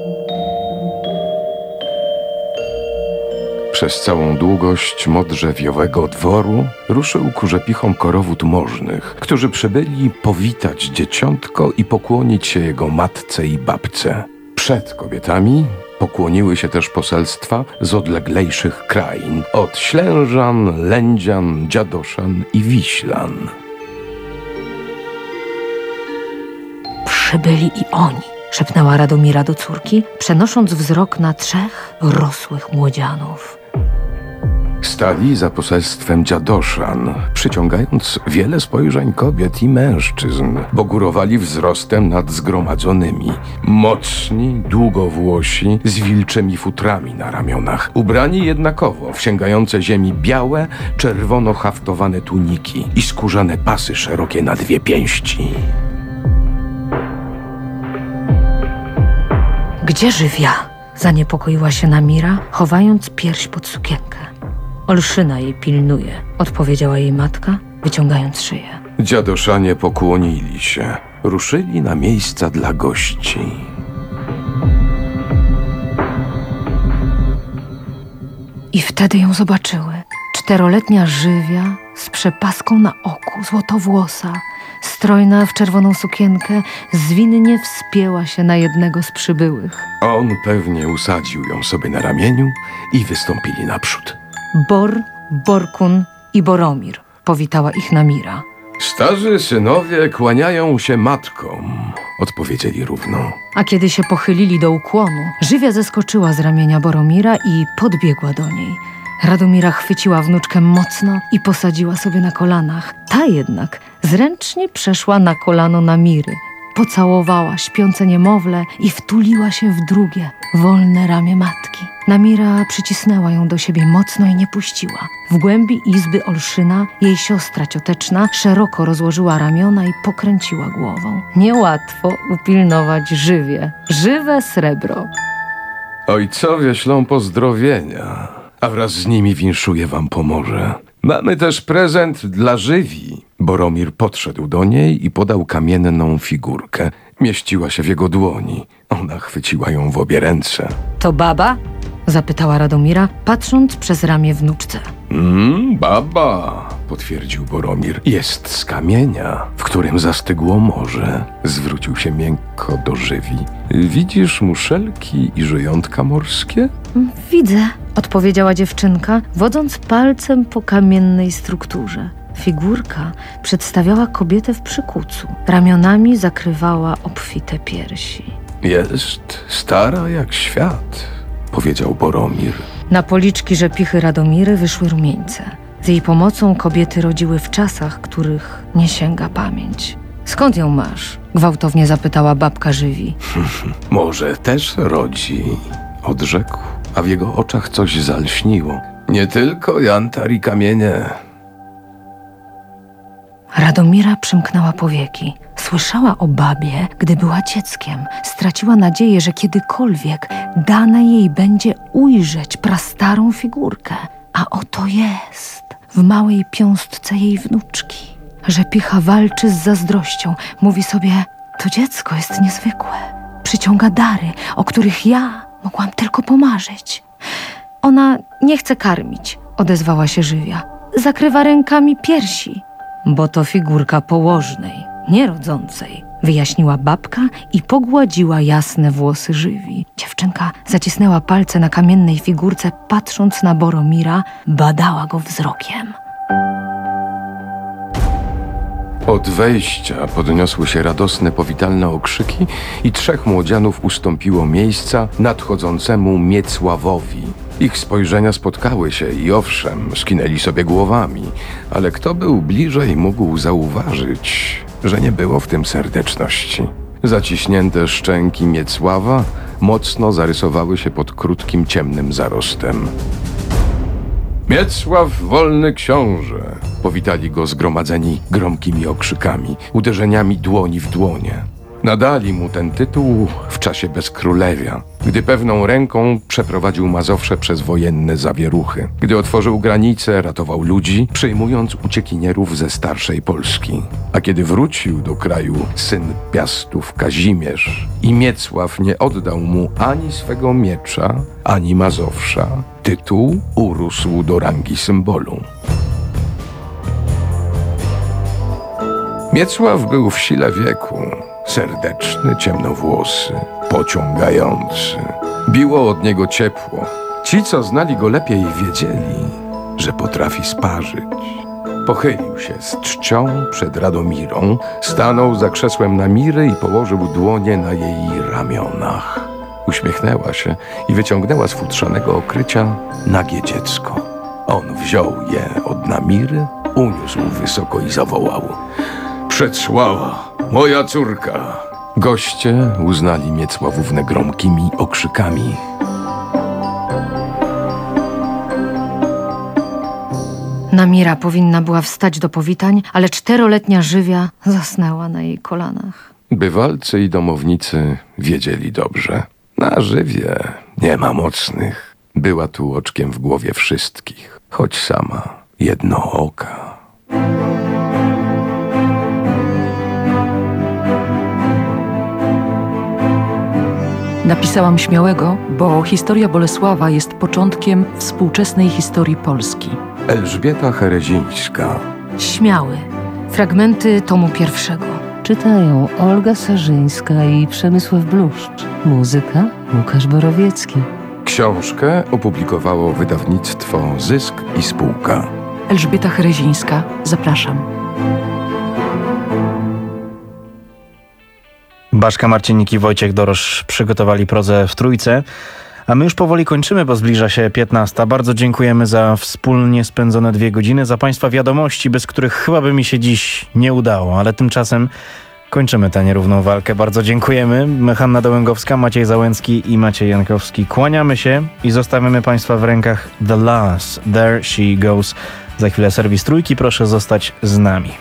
Przez całą długość modrzewiowego dworu ruszył ku rzepichom korowód możnych, którzy przybyli powitać dzieciątko i pokłonić się jego matce i babce. Przed kobietami pokłoniły się też poselstwa z odleglejszych krain, od Ślężan, Lędzian, Dziadoszan i Wiślan. Przybyli i oni, szepnęła Radomira do córki, przenosząc wzrok na trzech rosłych młodzianów. Stali za poselstwem Dziadoszan, przyciągając wiele spojrzeń kobiet i mężczyzn, bo górowali wzrostem nad zgromadzonymi. Mocni, długowłosi, z wilczymi futrami na ramionach, ubrani jednakowo w sięgające ziemi białe, czerwono haftowane tuniki i skórzane pasy szerokie na dwie pięści. Gdzie żywia? Zaniepokoiła się Namira, chowając pierś pod sukienkę. Olszyna jej pilnuje, odpowiedziała jej matka, wyciągając szyję. Dziadoszanie pokłonili się, ruszyli na miejsca dla gości. I wtedy ją zobaczyły. Czteroletnia żywia z przepaską na oku, złotowłosa, strojna w czerwoną sukienkę, zwinnie wspięła się na jednego z przybyłych. On pewnie usadził ją sobie na ramieniu i wystąpili naprzód. Bor, Borkun i Boromir, powitała ich Namira. Starzy synowie kłaniają się matkom, odpowiedzieli równo. A kiedy się pochylili do ukłonu, żywia zeskoczyła z ramienia Boromira i podbiegła do niej. Radomira chwyciła wnuczkę mocno i posadziła sobie na kolanach. Ta jednak zręcznie przeszła na kolano Namiry, pocałowała śpiące niemowlę i wtuliła się w drugie, wolne ramię matki. Namira przycisnęła ją do siebie mocno i nie puściła. W głębi izby Olszyna jej siostra cioteczna szeroko rozłożyła ramiona i pokręciła głową. Niełatwo upilnować żywie, żywe srebro. Ojcowie ślą pozdrowienia, a wraz z nimi winszuje wam pomorze. Mamy też prezent dla żywi. Boromir podszedł do niej i podał kamienną figurkę. Mieściła się w jego dłoni. Ona chwyciła ją w obie ręce. To baba? Zapytała Radomira, patrząc przez ramię wnuczce. Mmm, baba, potwierdził Boromir. Jest z kamienia, w którym zastygło morze. Zwrócił się miękko do żywi. Widzisz muszelki i żyjątka morskie? Widzę, odpowiedziała dziewczynka, wodząc palcem po kamiennej strukturze. Figurka przedstawiała kobietę w przykucu. Ramionami zakrywała obfite piersi. Jest stara jak świat, powiedział Boromir. Na policzki rzepichy Radomiry wyszły rumieńce. Z jej pomocą kobiety rodziły w czasach, których nie sięga pamięć. Skąd ją masz? Gwałtownie zapytała babka żywi. Może też rodzi, odrzekł, a w jego oczach coś zalśniło. Nie tylko jantar i kamienie. Radomira przymknęła powieki. Słyszała o babie, gdy była dzieckiem. Straciła nadzieję, że kiedykolwiek dane jej będzie ujrzeć prastarą figurkę. A oto jest, w małej piąstce jej wnuczki. Rzepicha walczy z zazdrością. Mówi sobie, to dziecko jest niezwykłe. Przyciąga dary, o których ja mogłam tylko pomarzyć. Ona nie chce karmić, odezwała się żywia. Zakrywa rękami piersi. Bo to figurka położnej, nie rodzącej, wyjaśniła babka i pogładziła jasne włosy żywi. Dziewczynka zacisnęła palce na kamiennej figurce, patrząc na Boromira, badała go wzrokiem. Od wejścia podniosły się radosne, powitalne okrzyki i trzech młodzianów ustąpiło miejsca nadchodzącemu Miecławowi. Ich spojrzenia spotkały się i owszem, skinęli sobie głowami, ale kto był bliżej, mógł zauważyć, że nie było w tym serdeczności. Zaciśnięte szczęki Miecława mocno zarysowały się pod krótkim, ciemnym zarostem. Miecław, wolny książę! Powitali go zgromadzeni gromkimi okrzykami, uderzeniami dłoni w dłonie. Nadali mu ten tytuł w czasie bezkrólewia, gdy pewną ręką przeprowadził Mazowsze przez wojenne zawieruchy. Gdy otworzył granice, ratował ludzi, przyjmując uciekinierów ze starszej Polski. A kiedy wrócił do kraju syn Piastów Kazimierz i Miecław nie oddał mu ani swego miecza, ani Mazowsza, tytuł urósł do rangi symbolu. Miecław był w sile wieku. Serdeczny, ciemnowłosy, pociągający. Biło od niego ciepło. Ci, co znali go lepiej, wiedzieli, że potrafi sparzyć. Pochylił się z czcią przed Radomirą, stanął za krzesłem Namiry i położył dłonie na jej ramionach. Uśmiechnęła się i wyciągnęła z futrzanego okrycia nagie dziecko. On wziął je od Namiry, uniósł wysoko i zawołał: Przedsława, moja córka! Goście uznali Miecławównę gromkimi okrzykami. Namira powinna była wstać do powitań, ale czteroletnia żywia zasnęła na jej kolanach. Bywalcy i domownicy wiedzieli dobrze. Na żywie nie ma mocnych. Była tu oczkiem w głowie wszystkich, choć sama jednooka. Napisałam Śmiałego, bo historia Bolesława jest początkiem współczesnej historii Polski. Elżbieta Herezińska. Śmiały. Fragmenty tomu pierwszego. Czytają Olga Sarzyńska i Przemysław Bluszcz. Muzyka Łukasz Borowiecki. Książkę opublikowało wydawnictwo Zysk i Spółka. Elżbieta Herezińska. Zapraszam. Baszka Marcinnik i Wojciech Dorosz przygotowali prozę w trójce, a my już powoli kończymy, bo zbliża się piętnasta. Bardzo dziękujemy za wspólnie spędzone dwie godziny, za Państwa wiadomości, bez których chyba by mi się dziś nie udało, ale tymczasem kończymy tę nierówną walkę. Bardzo dziękujemy. Hanna Dołęgowska, Maciej Załęcki i Maciej Jankowski. Kłaniamy się i zostawiamy Państwa w rękach The Last, There She Goes. Za chwilę serwis trójki, proszę zostać z nami.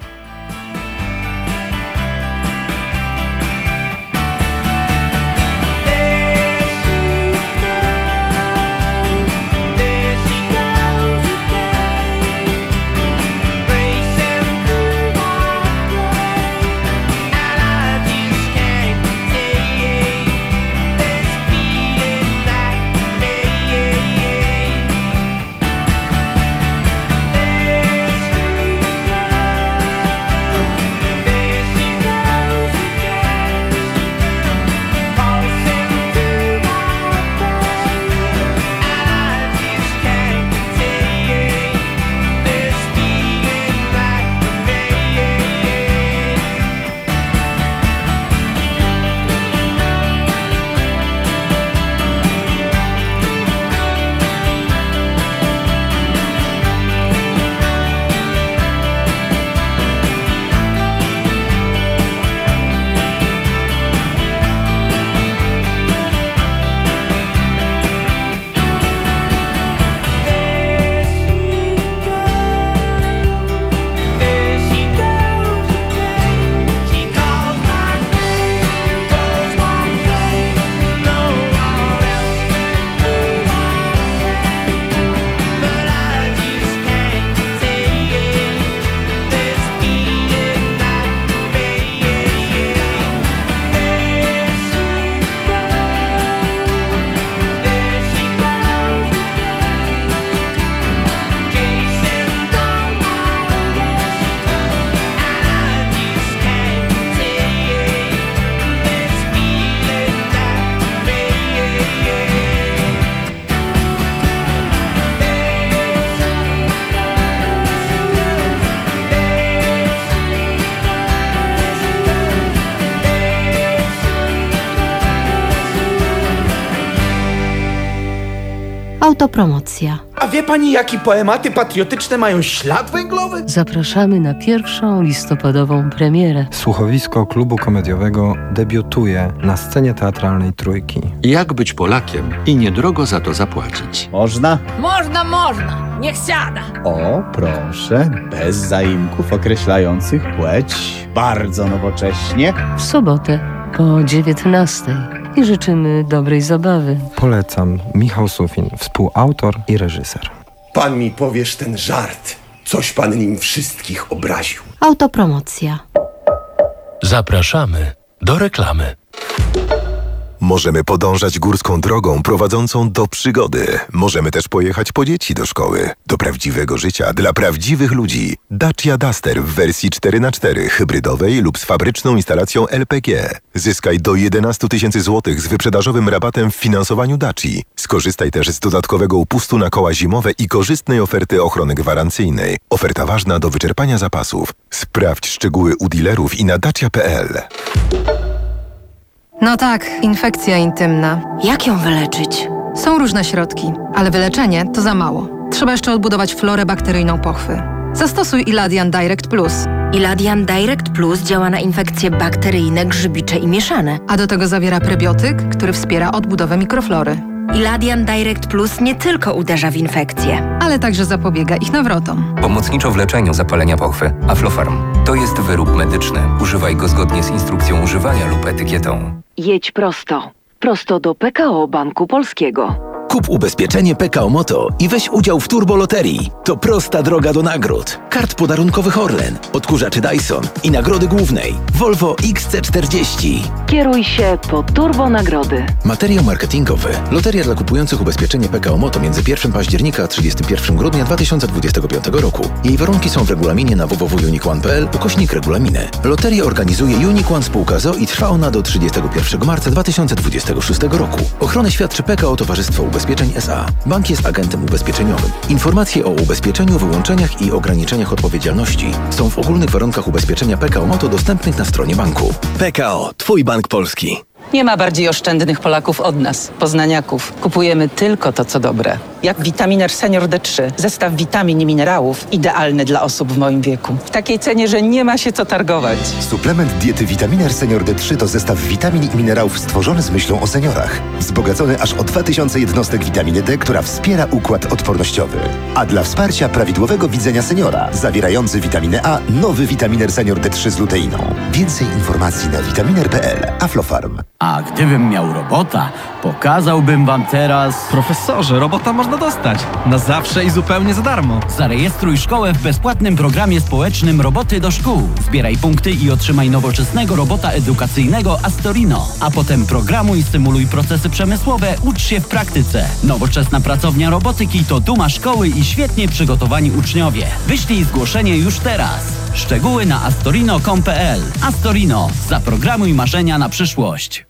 Autopromocja. A wie pani, jakie poematy patriotyczne mają ślad węglowy? Zapraszamy na pierwszą listopadową premierę. Słuchowisko klubu komediowego debiutuje na scenie teatralnej Trójki. Jak być Polakiem i niedrogo za to zapłacić? Można? Można, można! niech siada. O, proszę, bez zaimków określających płeć. Bardzo nowocześnie. W sobotę po dziewiętnastej. I życzymy dobrej zabawy. Polecam. Michał Sufin, współautor i reżyser. Pan mi powiesz ten żart. Coś pan nim wszystkich obraził. Autopromocja. Zapraszamy do reklamy. Możemy podążać górską drogą prowadzącą do przygody. Możemy też pojechać po dzieci do szkoły. Do prawdziwego życia dla prawdziwych ludzi. Dacia Duster w wersji cztery na cztery, hybrydowej lub z fabryczną instalacją L P G. Zyskaj do jedenaście tysięcy złotych z wyprzedażowym rabatem w finansowaniu Daci. Skorzystaj też z dodatkowego upustu na koła zimowe i korzystnej oferty ochrony gwarancyjnej. Oferta ważna do wyczerpania zapasów. Sprawdź szczegóły u dealerów i na dacia kropka p l. No tak, infekcja intymna. Jak ją wyleczyć? Są różne środki, ale wyleczenie to za mało. Trzeba jeszcze odbudować florę bakteryjną pochwy. Zastosuj Iladian Direct Plus. Iladian Direct Plus działa na infekcje bakteryjne, grzybicze i mieszane. A do tego zawiera prebiotyk, który wspiera odbudowę mikroflory. Iladian Direct Plus nie tylko uderza w infekcje, ale także zapobiega ich nawrotom. Pomocniczo w leczeniu zapalenia pochwy. Aflofarm. To jest wyrób medyczny. Używaj go zgodnie z instrukcją używania lub etykietą. Jedź prosto. Prosto do P K O Banku Polskiego. Kup ubezpieczenie P K O Moto i weź udział w turboloterii. To prosta droga do nagród. Kart podarunkowych Orlen, odkurzaczy Dyson i nagrody głównej Volvo X C czterdzieści. Kieruj się po turbo nagrody. Materiał marketingowy. Loteria dla kupujących ubezpieczenie P K O Moto między pierwszego października a trzydziestego pierwszego grudnia dwa tysiące dwudziestego piątego roku. Jej warunki są w regulaminie na w w w kropka unique one kropka p l ukośnik regulaminy. Loterię organizuje Unique One Spółka z o o i trwa ona do trzydziestego pierwszego marca dwa tysiące dwudziestego szóstego roku. Ochronę świadczy P K O Towarzystwo Ubezpieczeń S A. Bank jest agentem ubezpieczeniowym. Informacje o ubezpieczeniu, wyłączeniach i ograniczeniach odpowiedzialności są w ogólnych warunkach ubezpieczenia P K O Moto dostępnych na stronie banku. P K O, Twój bank polski. Nie ma bardziej oszczędnych Polaków od nas, poznaniaków. Kupujemy tylko to, co dobre. Jak Vitaminer Senior D trzy. Zestaw witamin i minerałów idealny dla osób w moim wieku. W takiej cenie, że nie ma się co targować. Suplement diety Vitaminer Senior D trzy to zestaw witamin i minerałów stworzony z myślą o seniorach. Wzbogacony aż o dwa tysiące jednostek witaminy D, która wspiera układ odpornościowy. A dla wsparcia prawidłowego widzenia seniora, zawierający witaminę A, nowy Vitaminer Senior D trzy z luteiną. Więcej informacji na vitaminer kropka p l. Aflofarm. A gdybym miał robota, pokazałbym wam teraz... Profesorze, robota można dostać. Na zawsze i zupełnie za darmo. Zarejestruj szkołę w bezpłatnym programie społecznym Roboty do szkół. Zbieraj punkty i otrzymaj nowoczesnego robota edukacyjnego Astorino. A potem programuj, symuluj procesy przemysłowe, ucz się w praktyce. Nowoczesna pracownia robotyki to duma szkoły i świetnie przygotowani uczniowie. Wyślij zgłoszenie już teraz. Szczegóły na astorino kropka com kropka p l. Astorino. Zaprogramuj marzenia na przyszłość.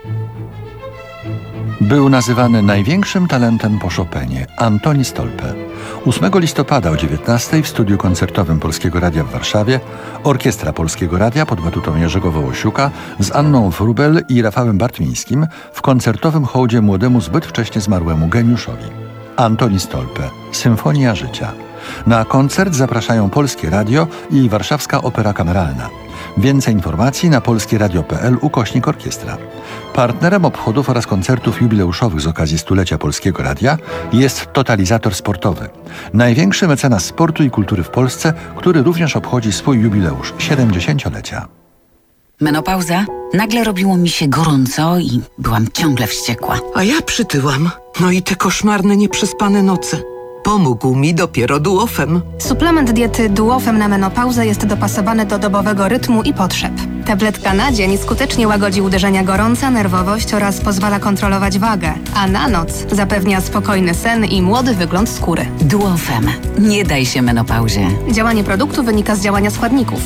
Był nazywany największym talentem po Chopinie Antoni Stolpe. ósmego listopada o dziewiętnastej w studiu koncertowym Polskiego Radia w Warszawie Orkiestra Polskiego Radia pod batutą Jerzego Wołosiuka z Anną Wróbel i Rafałem Bartmińskim w koncertowym hołdzie młodemu zbyt wcześnie zmarłemu geniuszowi. Antoni Stolpe. Symfonia życia. Na koncert zapraszają Polskie Radio i Warszawska Opera Kameralna. Więcej informacji na polskieradio kropka p l ukośnik orkiestra. Partnerem obchodów oraz koncertów jubileuszowych z okazji stulecia Polskiego Radia jest Totalizator Sportowy. Największy mecenas sportu i kultury w Polsce, który również obchodzi swój jubileusz siedemdziesięciolecia. Menopauza? Nagle robiło mi się gorąco i byłam ciągle wściekła. A ja przytyłam. No i te koszmarne, nieprzespane noce. Pomógł mi dopiero Duofem. Suplement diety Duofem na menopauzę jest dopasowany do dobowego rytmu i potrzeb. Tabletka na dzień skutecznie łagodzi uderzenia gorąca, nerwowość oraz pozwala kontrolować wagę, a na noc zapewnia spokojny sen i młody wygląd skóry. Duofem. Nie daj się menopauzie. Działanie produktu wynika z działania składników.